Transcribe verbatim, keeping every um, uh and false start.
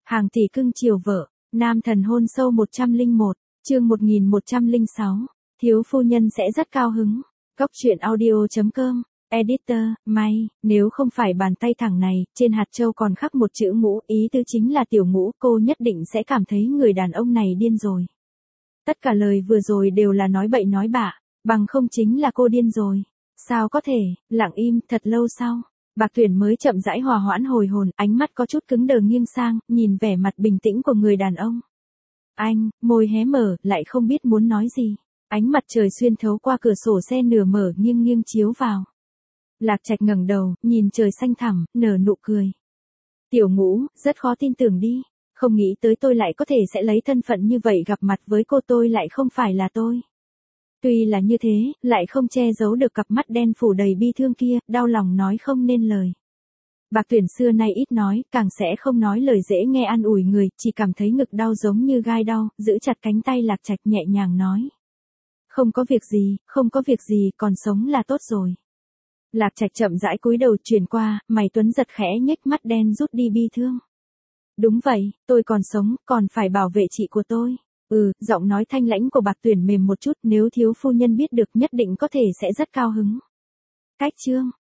Hàng tỷ cưng chiều vợ, nam thần hôn sâu một trăm lẻ một, chương một nghìn một trăm lẻ sáu, thiếu phu nhân sẽ rất cao hứng. Góc truyện audio chấm com, editor, may, nếu không phải bàn tay thẳng này, trên hạt châu còn khắc một chữ Ngũ, ý tứ chính là Tiểu Ngũ, cô nhất định sẽ cảm thấy người đàn ông này điên rồi. Tất cả lời vừa rồi đều là nói bậy nói bạ, bằng không chính là cô điên rồi. Sao có thể, lặng im, thật lâu sau. Bạc Tuyển mới chậm rãi hòa hoãn hồi hồn, ánh mắt có chút cứng đờ nghiêng sang, nhìn vẻ mặt bình tĩnh của người đàn ông. Anh, môi hé mở, lại không biết muốn nói gì. Ánh mặt trời xuyên thấu qua cửa sổ xe nửa mở nghiêng nghiêng chiếu vào. Lạc Trạch ngẩng đầu, nhìn trời xanh thẳm, nở nụ cười. Tiểu Ngũ, rất khó tin tưởng đi. Không nghĩ tới tôi lại có thể sẽ lấy thân phận như vậy gặp mặt với cô, tôi lại không phải là tôi. Tuy là như thế, lại không che giấu được cặp mắt đen phủ đầy bi thương kia, đau lòng nói không nên lời. Bạc Tuyển xưa nay ít nói, càng sẽ không nói lời dễ nghe an ủi người, chỉ cảm thấy ngực đau giống như gai đau, giữ chặt cánh tay Lạc Trạch nhẹ nhàng nói. Không có việc gì, không có việc gì, còn sống là tốt rồi. Lạc Trạch chậm rãi cúi đầu chuyển qua, mày Tuấn giật khẽ nhếch mắt đen rút đi bi thương. Đúng vậy, tôi còn sống, còn phải bảo vệ chị của tôi. Ừ, giọng nói thanh lãnh của Bạc Tuyển mềm một chút, nếu thiếu phu nhân biết được nhất định có thể sẽ rất cao hứng. Cách chương,